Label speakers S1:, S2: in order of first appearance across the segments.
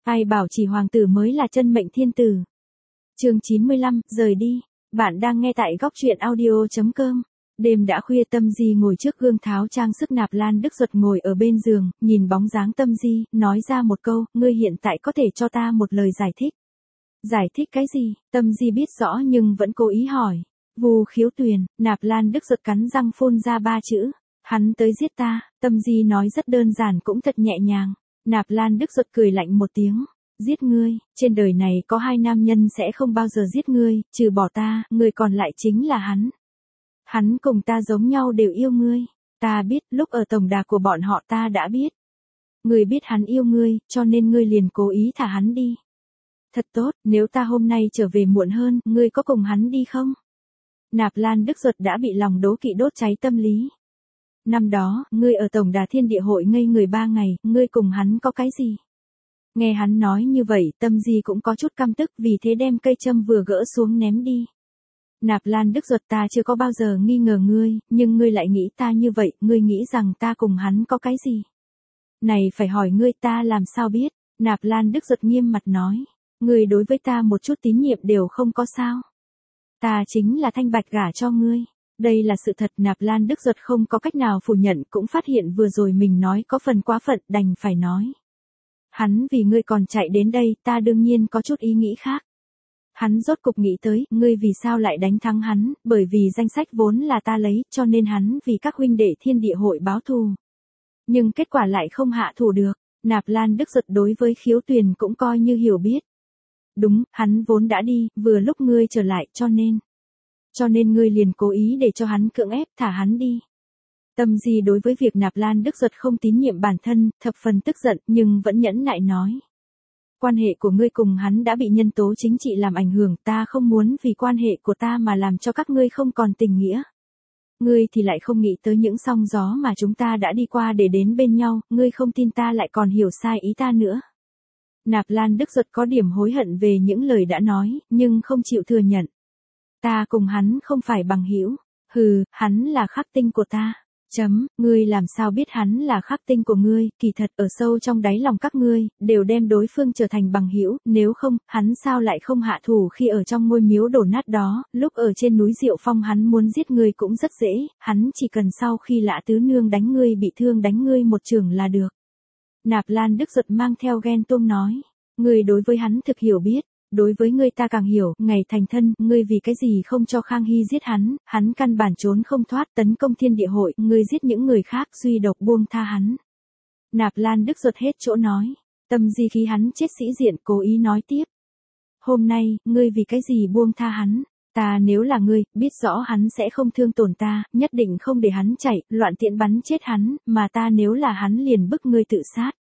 S1: Ai bảo chỉ hoàng tử mới là chân mệnh thiên tử. Chương 95, rời đi. Bạn đang nghe tại góc truyện audio.com. Đêm đã khuya, Tâm Di ngồi trước gương tháo trang sức. Nạp Lan Đức Duật ngồi ở bên giường, nhìn bóng dáng Tâm Di, nói ra một câu, ngươi hiện tại có thể cho ta một lời giải thích. Giải thích cái gì? Tâm Di biết rõ nhưng vẫn cố ý hỏi. Vu Khiếu Tuyền. Nạp Lan Đức Duật cắn răng phun ra 3 chữ. Hắn tới giết ta. Tâm Di nói rất đơn giản cũng thật nhẹ nhàng. Nạp Lan Đức Duật cười lạnh một tiếng. Giết ngươi, trên đời này có 2 nam nhân sẽ không bao giờ giết ngươi, trừ bỏ ta, người còn lại chính là hắn. Hắn cùng ta giống nhau đều yêu ngươi. Ta biết, lúc ở tổng đà của bọn họ ta đã biết. Ngươi biết hắn yêu ngươi, cho nên ngươi liền cố ý thả hắn đi. Thật tốt, nếu ta hôm nay trở về muộn hơn, ngươi có cùng hắn đi không? Nạp Lan Đức Duật đã bị lòng đố kỵ đốt cháy tâm lý. Năm đó, ngươi ở tổng đà Thiên Địa Hội ngây người 3 ngày, ngươi cùng hắn có cái gì? Nghe hắn nói như vậy, Tâm Di cũng có chút căm tức, vì thế đem cây châm vừa gỡ xuống ném đi. Nạp Lan Đức Duật, ta chưa có bao giờ nghi ngờ ngươi, nhưng ngươi lại nghĩ ta như vậy, ngươi nghĩ rằng ta cùng hắn có cái gì? Này phải hỏi ngươi, ta làm sao biết? Nạp Lan Đức Duật nghiêm mặt nói, ngươi đối với ta một chút tín nhiệm đều không có sao? Ta chính là thanh bạch gả cho ngươi. Đây là sự thật. Nạp Lan Đức Duật không có cách nào phủ nhận, cũng phát hiện vừa rồi mình nói có phần quá phận, đành phải nói. Hắn vì ngươi còn chạy đến đây, ta đương nhiên có chút ý nghĩ khác. Hắn rốt cục nghĩ tới, ngươi vì sao lại đánh thắng hắn, bởi vì danh sách vốn là ta lấy, cho nên hắn vì các huynh đệ Thiên Địa Hội báo thù. Nhưng kết quả lại không hạ thủ được. Nạp Lan Đức Duật đối với Khiếu Tuyền cũng coi như hiểu biết. Đúng, hắn vốn đã đi, vừa lúc ngươi trở lại, cho nên ngươi liền cố ý để cho hắn cưỡng ép thả hắn đi. Tâm Di đối với việc Nạp Lan Đức Duật không tín nhiệm bản thân, thập phần tức giận, nhưng vẫn nhẫn nại nói. Quan hệ của ngươi cùng hắn đã bị nhân tố chính trị làm ảnh hưởng, ta không muốn vì quan hệ của ta mà làm cho các ngươi không còn tình nghĩa. Ngươi thì lại không nghĩ tới những sóng gió mà chúng ta đã đi qua để đến bên nhau, ngươi không tin ta lại còn hiểu sai ý ta nữa. Nạp Lan Đức Duật có điểm hối hận về những lời đã nói, nhưng không chịu thừa nhận. Ta cùng hắn không phải bằng hữu. Hừ, hắn là khắc tinh của ta. Ngươi làm sao biết hắn là khắc tinh của ngươi? Kỳ thật ở sâu trong đáy lòng các ngươi đều đem đối phương trở thành bằng hữu, nếu không, hắn sao lại không hạ thủ khi ở trong ngôi miếu đổ nát đó, lúc ở trên núi Diệu Phong hắn muốn giết ngươi cũng rất dễ, hắn chỉ cần sau khi Lã Tứ Nương đánh ngươi bị thương đánh ngươi một chưởng là được. Nạp Lan Đức Duật mang theo ghen tuông nói, ngươi đối với hắn thực hiểu biết. Đối với ngươi ta càng hiểu, ngày thành thân, ngươi vì cái gì không cho Khang Hy giết hắn, hắn căn bản trốn không thoát, tấn công Thiên Địa Hội, ngươi giết những người khác, duy độc buông tha hắn. Nạp Lan Đức Duật hết chỗ nói, Tâm Di khi hắn chết sĩ diện, cố ý nói tiếp. Hôm nay, ngươi vì cái gì buông tha hắn? Ta nếu là ngươi, biết rõ hắn sẽ không thương tổn ta, nhất định không để hắn chạy, loạn tiện bắn chết hắn, mà ta nếu là hắn liền bức ngươi tự sát.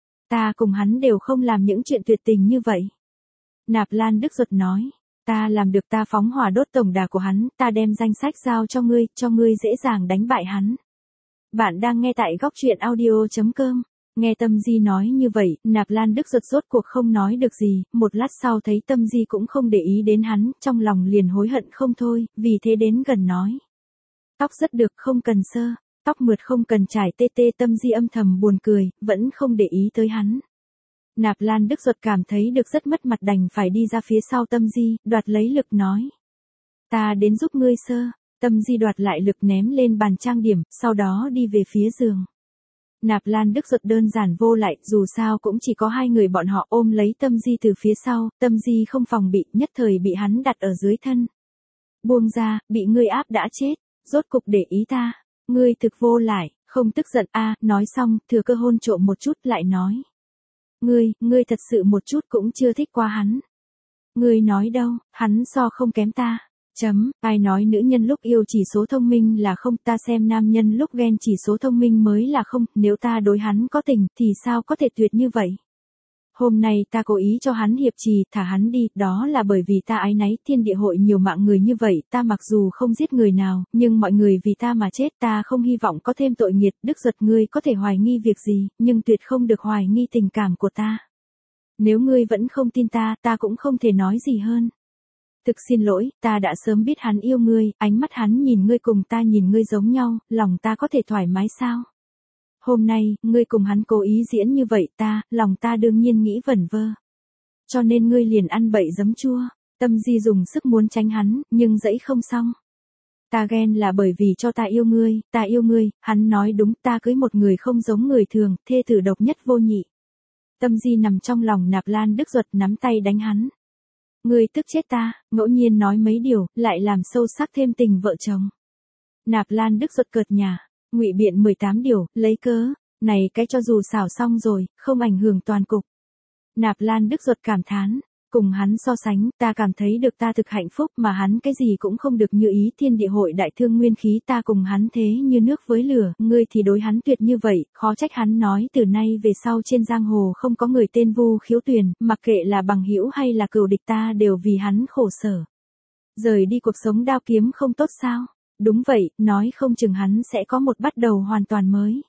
S1: Ta cùng hắn đều không làm những chuyện tuyệt tình như vậy. Nạp Lan Đức Duật nói, ta làm được, ta phóng hỏa đốt tổng đà của hắn, ta đem danh sách giao cho ngươi dễ dàng đánh bại hắn. Bạn đang nghe tại góc truyện audio.com. Nghe Tâm Di nói như vậy, Nạp Lan Đức Duật rốt cuộc không nói được gì, một lát sau thấy Tâm Di cũng không để ý đến hắn, trong lòng liền hối hận không thôi, vì thế đến gần nói. Tóc rất được, không cần sơ, tóc mượt không cần trải tê tê. Tâm Di âm thầm buồn cười, vẫn không để ý tới hắn. Nạp Lan Đức Duật cảm thấy được rất mất mặt, đành phải đi ra phía sau Tâm Di, đoạt lấy lực nói. Ta đến giúp ngươi sơ. Tâm Di đoạt lại lực ném lên bàn trang điểm, sau đó đi về phía giường. Nạp Lan Đức Duật đơn giản vô lại, dù sao cũng chỉ có 2 người bọn họ, ôm lấy Tâm Di từ phía sau, Tâm Di không phòng bị, nhất thời bị hắn đặt ở dưới thân. Buông ra, bị ngươi áp đã chết, rốt cục để ý ta, ngươi thực vô lại, không tức giận a? Nói xong, thừa cơ hôn trộm một chút lại nói. Ngươi thật sự một chút cũng chưa thích qua hắn. Ngươi nói đâu, hắn so không kém ta. Ai nói nữ nhân lúc yêu chỉ số thông minh là không, ta xem nam nhân lúc ghen chỉ số thông minh mới là không, nếu ta đối hắn có tình, thì sao có thể tuyệt như vậy. Hôm nay ta cố ý cho hắn hiệp trì, thả hắn đi, đó là bởi vì ta áy náy. Thiên Địa Hội nhiều mạng người như vậy, ta mặc dù không giết người nào, nhưng mọi người vì ta mà chết, ta không hy vọng có thêm tội nghiệt. Đức Duật, ngươi có thể hoài nghi việc gì, nhưng tuyệt không được hoài nghi tình cảm của ta. Nếu ngươi vẫn không tin ta, ta cũng không thể nói gì hơn. Thực xin lỗi, ta đã sớm biết hắn yêu ngươi, ánh mắt hắn nhìn ngươi cùng ta nhìn ngươi giống nhau, lòng ta có thể thoải mái sao? Hôm nay, ngươi cùng hắn cố ý diễn như vậy, lòng ta đương nhiên nghĩ vẩn vơ. cho nên ngươi liền ăn bậy giấm chua. Tâm Di dùng sức muốn tránh hắn, nhưng dẫy không xong. Ta ghen là bởi vì cho ta yêu ngươi, hắn nói đúng, ta cưới một người không giống người thường, thê tử độc nhất vô nhị. Tâm Di nằm trong lòng Nạp Lan Đức Duật nắm tay đánh hắn. Ngươi tức chết ta, ngẫu nhiên nói mấy điều, lại làm sâu sắc thêm tình vợ chồng. Nạp Lan Đức Duật cợt nhả, ngụy biện 18 điều, lấy cớ, này cái cho dù xảo xong rồi, không ảnh hưởng toàn cục. Nạp Lan Đức Duật cảm thán, cùng hắn so sánh, ta cảm thấy được ta thực hạnh phúc mà hắn cái gì cũng không được như ý thiên địa hội đại thương nguyên khí ta cùng hắn thế như nước với lửa, ngươi thì đối hắn tuyệt như vậy, khó trách hắn nói từ nay về sau trên giang hồ không có người tên Vu Khiếu Tuyền, mặc kệ là bằng hữu hay là cừu địch ta đều vì hắn khổ sở. Rời đi cuộc sống đao kiếm không tốt sao? Đúng vậy, nói không chừng hắn sẽ có một bắt đầu hoàn toàn mới.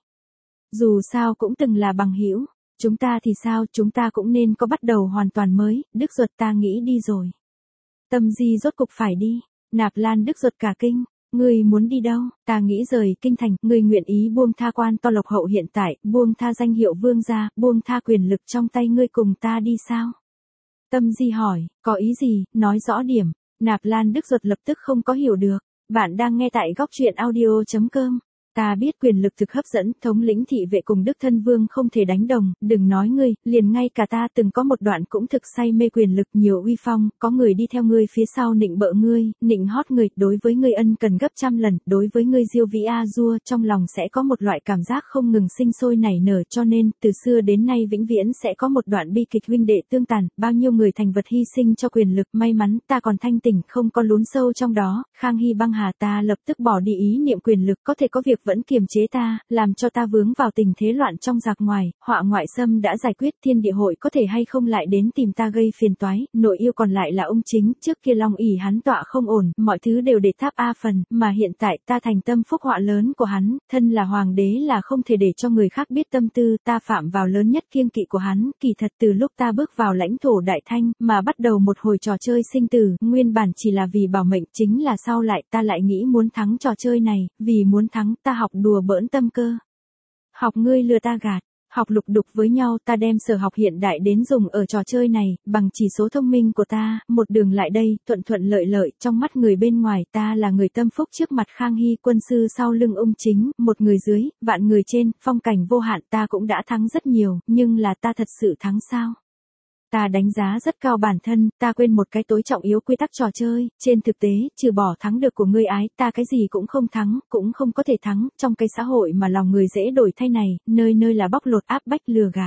S1: Dù sao cũng từng là bằng hữu. Chúng ta thì sao, chúng ta cũng nên có bắt đầu hoàn toàn mới, Đức Duật ta nghĩ đi rồi. Tâm Di rốt cục phải đi, Nạp Lan Đức Duật cả kinh, ngươi muốn đi đâu, ta nghĩ rời kinh thành, ngươi nguyện ý buông tha quan to lộc hậu hiện tại, buông tha danh hiệu vương gia, buông tha quyền lực trong tay ngươi cùng ta đi sao? Tâm Di hỏi, có ý gì, nói rõ điểm, Nạp Lan Đức Duật lập tức không có hiểu được, bạn đang nghe tại góc truyện audio.com. Ta biết quyền lực thực hấp dẫn, thống lĩnh thị vệ cùng Đức Thân Vương không thể đánh đồng, đừng nói ngươi, liền ngay cả ta từng có một đoạn cũng thực say mê quyền lực nhiều uy phong, có người đi theo ngươi phía sau nịnh bợ ngươi, nịnh hót ngươi, đối với ngươi ân cần gấp trăm lần, đối với ngươi diêu vĩ a dua, trong lòng sẽ có một loại cảm giác không ngừng sinh sôi nảy nở cho nên, từ xưa đến nay vĩnh viễn sẽ có một đoạn bi kịch huynh đệ tương tàn, bao nhiêu người thành vật hy sinh cho quyền lực, may mắn ta còn thanh tỉnh, không có lún sâu trong đó, Khang Hy băng hà ta lập tức bỏ đi ý niệm quyền lực, có thể có việc vẫn kiềm chế ta, làm cho ta vướng vào tình thế loạn trong giặc ngoài, họa ngoại xâm đã giải quyết, thiên địa hội có thể hay không lại đến tìm ta gây phiền toái, nội yêu còn lại là ông chính, trước kia Long ỷ hắn tọa không ổn, mọi thứ đều để tháp A phần, mà hiện tại ta thành tâm phúc họa lớn của hắn, thân là hoàng đế là không thể để cho người khác biết tâm tư, ta phạm vào lớn nhất kiêng kỵ của hắn, kỳ thật từ lúc ta bước vào lãnh thổ Đại Thanh, mà bắt đầu một hồi trò chơi sinh tử, nguyên bản chỉ là vì bảo mệnh, chính là sau lại ta lại nghĩ muốn thắng trò chơi này, vì muốn thắng ta học đùa bỡn tâm cơ. Học ngươi lừa ta gạt, học lục đục với nhau ta đem sở học hiện đại đến dùng ở trò chơi này, bằng chỉ số thông minh của ta, một đường lại đây, thuận thuận lợi lợi, trong mắt người bên ngoài ta là người tâm phúc trước mặt Khang Hy quân sư sau lưng ung chính, một người dưới, vạn người trên, phong cảnh vô hạn ta cũng đã thắng rất nhiều, nhưng là ta thật sự thắng sao? Ta đánh giá rất cao bản thân, ta quên một cái tối trọng yếu quy tắc trò chơi, trên thực tế, trừ bỏ thắng được của ngươi ái, ta cái gì cũng không thắng, cũng không có thể thắng, trong cái xã hội mà lòng người dễ đổi thay này, nơi nơi là bóc lột áp bách lừa gạt.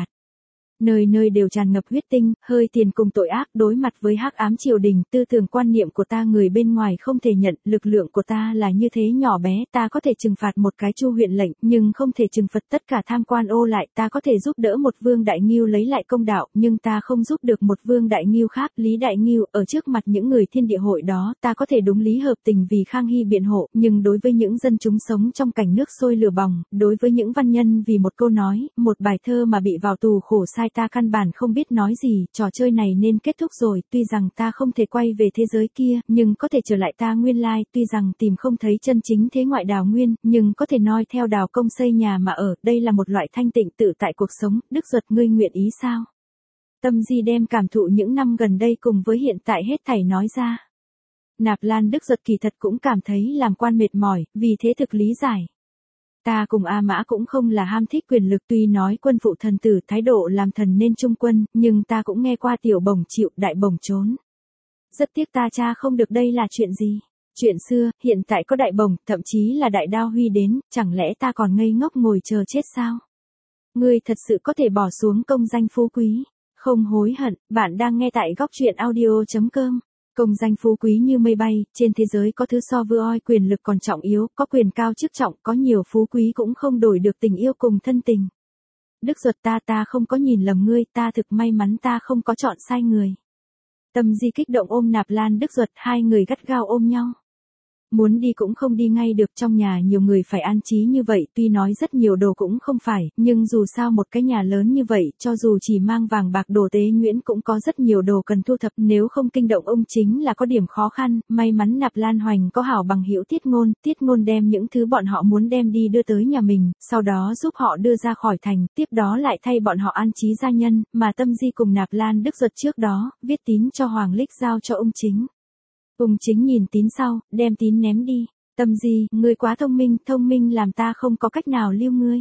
S1: Nơi nơi đều tràn ngập huyết tinh, hơi tiền cùng tội ác, đối mặt với hắc ám triều đình, tư tưởng quan niệm của ta người bên ngoài không thể nhận, lực lượng của ta là như thế nhỏ bé, ta có thể trừng phạt một cái Chu huyện lệnh, nhưng không thể trừng phạt tất cả tham quan ô lại, ta có thể giúp đỡ một Vương Đại Ngưu lấy lại công đạo, nhưng ta không giúp được một Vương Đại Ngưu khác, Lý Đại Ngưu, ở trước mặt những người thiên địa hội đó, ta có thể đúng lý hợp tình vì Khang Hy biện hộ, nhưng đối với những dân chúng sống trong cảnh nước sôi lửa bỏng, đối với những văn nhân vì một câu nói, một bài thơ mà bị vào tù khổ sai ta căn bản không biết nói gì, trò chơi này nên kết thúc rồi, tuy rằng ta không thể quay về thế giới kia, nhưng có thể trở lại ta nguyên lai, tuy rằng tìm không thấy chân chính thế ngoại đào nguyên, nhưng có thể noi theo đào công xây nhà mà ở, đây là một loại thanh tịnh tự tại cuộc sống, Đức Duật ngươi nguyện ý sao? Tâm Di đem cảm thụ những năm gần đây cùng với hiện tại hết thảy nói ra. Nạp Lan Đức Duật kỳ thật cũng cảm thấy làm quan mệt mỏi, vì thế thực lý giải. Ta cùng A Mã cũng không là ham thích quyền lực tuy nói quân phụ thần tử thái độ làm thần nên trung quân, nhưng ta cũng nghe qua tiểu bổng chịu đại bổng trốn. Rất tiếc ta cha không được đây là chuyện gì. Chuyện xưa, hiện tại có đại bổng, thậm chí là đại đao huy đến, chẳng lẽ ta còn ngây ngốc ngồi chờ chết sao? Ngươi thật sự có thể bỏ xuống công danh phú quý, không hối hận, bạn đang nghe tại góc truyện audio.com. Công danh phú quý như mây bay, trên thế giới có thứ so với oi quyền lực còn trọng yếu, có quyền cao chức trọng, có nhiều phú quý cũng không đổi được tình yêu cùng thân tình. Đức Duật ta không có nhìn lầm ngươi, ta thực may mắn ta không có chọn sai người. Tâm Di kích động ôm Nạp Lan Đức Duật, hai người gắt gao ôm nhau. Muốn đi cũng không đi ngay được, trong nhà nhiều người phải an trí như vậy, tuy nói rất nhiều đồ cũng không phải, nhưng dù sao một cái nhà lớn như vậy, cho dù chỉ mang vàng bạc đồ tế nhuyễn cũng có rất nhiều đồ cần thu thập, nếu không kinh động ông chính là có điểm khó khăn, may mắn Nạp Lan Hoành có hảo bằng hữu Tiết Ngôn đem những thứ bọn họ muốn đem đi đưa tới nhà mình, sau đó giúp họ đưa ra khỏi thành, tiếp đó lại thay bọn họ an trí gia nhân, mà Tâm Di cùng Nạp Lan Đức Duật trước đó, viết tín cho Hoàng Lích giao cho ông chính. Ông chính nhìn tín sau, đem tín ném đi. Tâm Di, ngươi quá thông minh làm ta không có cách nào lưu ngươi.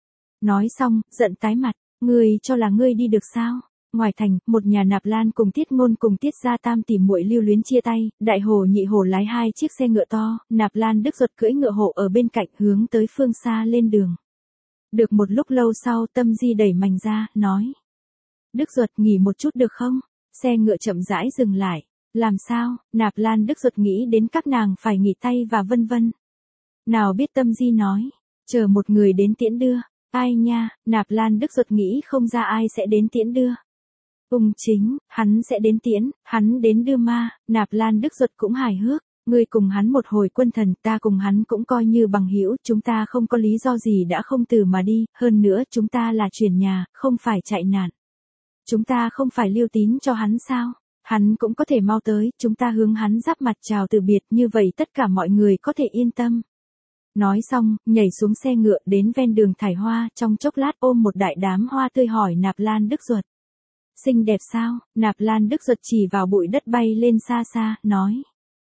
S1: Nói xong, giận tái mặt, ngươi cho là ngươi đi được sao? Ngoài thành, một nhà Nạp Lan cùng Tiết Ngôn cùng Tiết Gia Tam tỷ muội lưu luyến chia tay, Đại Hồ Nhị Hồ lái 2 chiếc xe ngựa to, Nạp Lan Đức Duật cưỡi ngựa hộ ở bên cạnh hướng tới phương xa lên đường. Được một lúc lâu sau, Tâm Di đẩy mành ra, nói. Đức Duật nghỉ một chút được không? Xe ngựa chậm rãi dừng lại. Làm sao? Nạp Lan Đức Duật nghĩ đến các nàng phải nghỉ tay và vân vân. Nào biết Tâm Di nói, chờ một người đến tiễn đưa. Ai nha, Nạp Lan Đức Duật nghĩ không ra ai sẽ đến tiễn đưa. Ung chính, hắn sẽ đến tiễn, hắn đến đưa ma. Nạp Lan Đức Duật cũng hài hước. Ngươi cùng hắn một hồi quân thần, ta cùng hắn cũng coi như bằng hữu, chúng ta không có lý do gì đã không từ mà đi, hơn nữa chúng ta là chuyển nhà, không phải chạy nạn. Chúng ta không phải lưu tín cho hắn sao? Hắn cũng có thể mau tới, chúng ta hướng hắn giáp mặt chào từ biệt, như vậy tất cả mọi người có thể yên tâm. Nói xong, nhảy xuống xe ngựa đến ven đường thải hoa, trong chốc lát ôm một đại đám hoa tươi hỏi Nạp Lan Đức Duật. Xinh đẹp sao? Nạp Lan Đức Duật chỉ vào bụi đất bay lên xa xa, nói.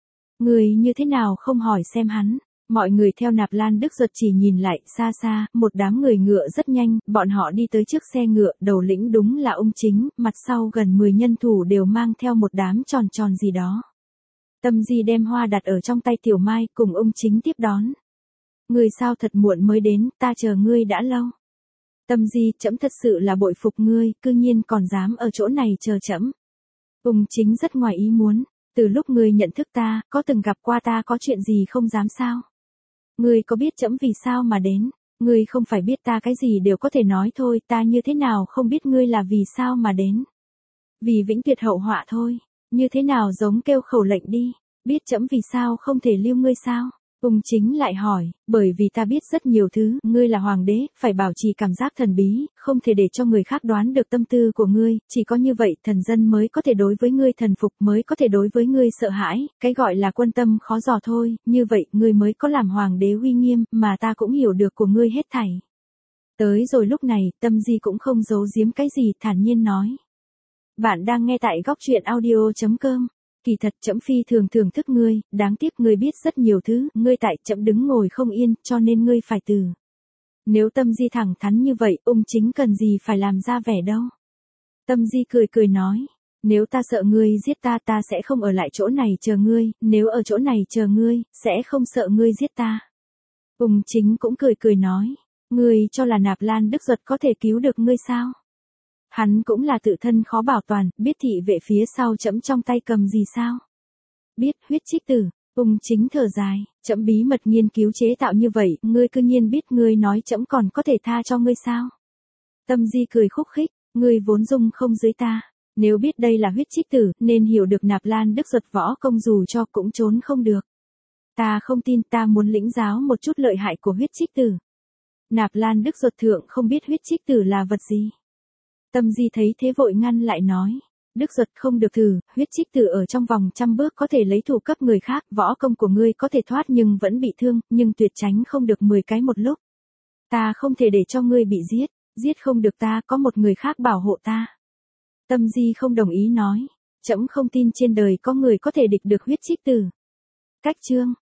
S1: Người như thế nào không hỏi xem hắn? Mọi người theo Nạp Lan Đức Duật chỉ nhìn lại, xa xa, một đám người ngựa rất nhanh, bọn họ đi tới trước xe ngựa, đầu lĩnh đúng là ông chính, mặt sau gần 10 nhân thủ đều mang theo một đám tròn tròn gì đó. Tâm Di đem hoa đặt ở trong tay Tiểu Mai, cùng ông chính tiếp đón. Người sao thật muộn mới đến, ta chờ ngươi đã lâu. Tâm Di, trẫm thật sự là bội phục ngươi, cư nhiên còn dám ở chỗ này chờ trẫm. Ông chính rất ngoài ý muốn, từ lúc ngươi nhận thức ta, có từng gặp qua ta có chuyện gì không dám sao? Ngươi có biết trẫm vì sao mà đến? Ngươi không phải biết ta cái gì đều có thể nói thôi, ta như thế nào không biết ngươi là vì sao mà đến? Vì vĩnh tuyệt hậu họa thôi, như thế nào giống kêu khẩu lệnh đi, biết trẫm vì sao không thể lưu ngươi sao? Ung chính lại hỏi, bởi vì ta biết rất nhiều thứ, ngươi là hoàng đế, phải bảo trì cảm giác thần bí, không thể để cho người khác đoán được tâm tư của ngươi, chỉ có như vậy thần dân mới có thể đối với ngươi thần phục, mới có thể đối với ngươi sợ hãi, cái gọi là quân tâm khó dò thôi, như vậy ngươi mới có làm hoàng đế uy nghiêm, mà ta cũng hiểu được của ngươi hết thảy. Tới rồi lúc này, Tâm Di cũng không giấu giếm cái gì, thản nhiên nói. Bạn đang nghe tại góc truyện audio.com. Kỳ thật trẫm phi thường thưởng thức ngươi, đáng tiếc ngươi biết rất nhiều thứ, ngươi tại trẫm đứng ngồi không yên, cho nên ngươi phải từ. Nếu Tâm Di thẳng thắn như vậy, ung chính cần gì phải làm ra vẻ đâu. Tâm Di cười nói, nếu ta sợ ngươi giết ta, ta sẽ không ở lại chỗ này chờ ngươi, nếu ở chỗ này chờ ngươi, sẽ không sợ ngươi giết ta. Ung chính cũng cười nói, ngươi cho là Nạp Lan Đức Duật có thể cứu được ngươi sao? Hắn cũng là tự thân khó bảo toàn, biết thị vệ phía sau trẫm trong tay cầm gì sao? Biết, huyết trích tử. Ung chính thở dài, trẫm bí mật nghiên cứu chế tạo như vậy, ngươi cư nhiên biết, ngươi nói trẫm còn có thể tha cho ngươi sao? Tâm Di cười khúc khích, ngươi vốn dung không dưới ta, nếu biết đây là huyết trích tử, nên hiểu được Nạp Lan Đức Duật võ công dù cho cũng trốn không được. Ta không tin, ta muốn lĩnh giáo một chút lợi hại của huyết trích tử. Nạp Lan Đức Duật thượng không biết huyết trích tử là vật gì. Tâm Di thấy thế vội ngăn lại nói, Đức Duật không được thử, huyết trích tử ở trong vòng 100 bước có thể lấy thủ cấp người khác, võ công của ngươi có thể thoát nhưng vẫn bị thương, nhưng tuyệt tránh không được 10 cái một lúc. Ta không thể để cho ngươi bị giết, giết không được ta, có một người khác bảo hộ ta. Tâm Di không đồng ý nói, trẫm không tin trên đời có người có thể địch được huyết trích tử. Cách chương